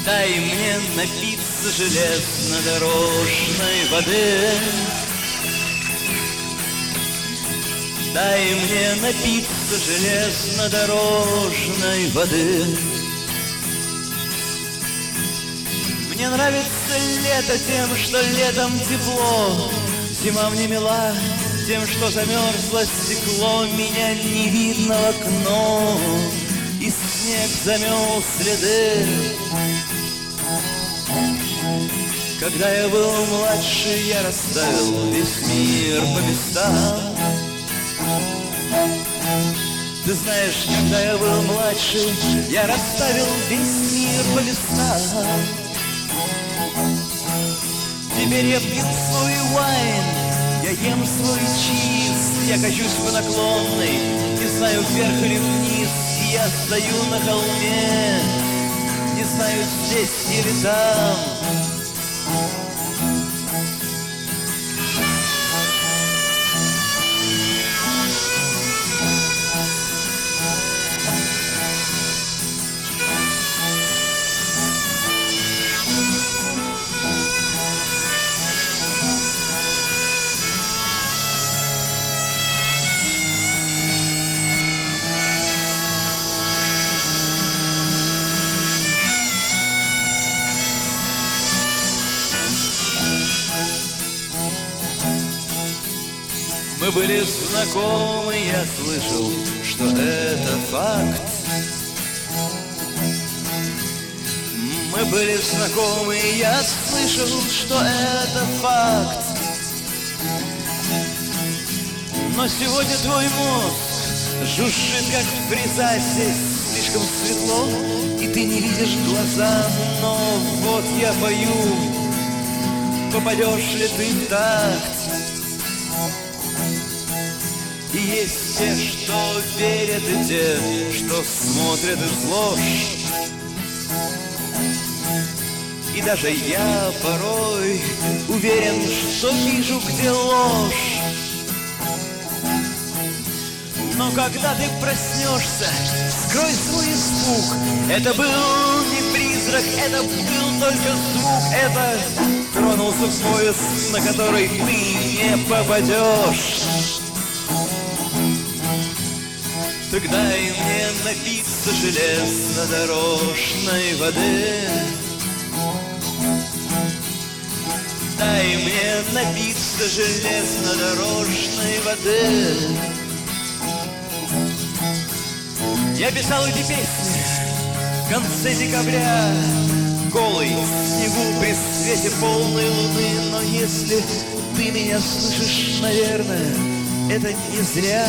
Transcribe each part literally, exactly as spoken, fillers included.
Дай мне напиться железнодорожной воды. Дай мне напиться железнодорожной воды. Мне нравится лето тем, что летом тепло. Зима мне мила тем, что замерзло стекло. Меня не видно в окно, и снег замел следы. Когда я был младше, я расставил весь мир по местам. Ты знаешь, когда я был младше, я расставил весь мир по местам. Теперь я пью свой вайн, я ем свой чиз, я качусь по наклонной, не знаю, вверх или вниз. Я стою на холме, не знаю, здесь или там. Мы были знакомы, я слышал, что это факт. Мы были знакомы, я слышал, что это факт. Но сегодня твой мозг жужжит, как фреза. Здесь слишком светло, и ты не видишь глаза. Но вот я пою, попадешь ли ты в такт? И есть те, что верят, и те, что смотрят из ложь. И даже я порой уверен, что вижу, где ложь. Но когда ты проснешься, скрой свой испуг. Это был не призрак, это был только звук. Это тронулся в поезд, на который ты не попадешь. Так дай мне напиться железнодорожной воды. Дай мне напиться железнодорожной воды. Я писал эти песни в конце декабря, голый в снегу при свете полной луны. Но если ты меня слышишь, наверное, это не зря.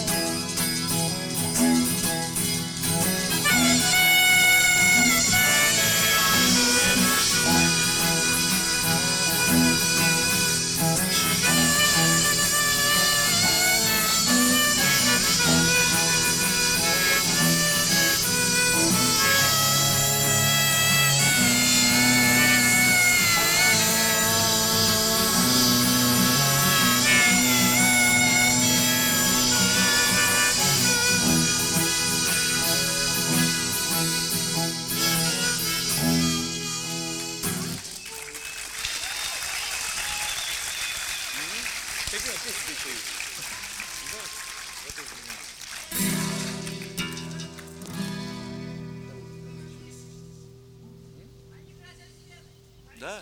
Да.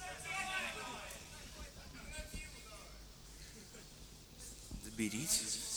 Заберите.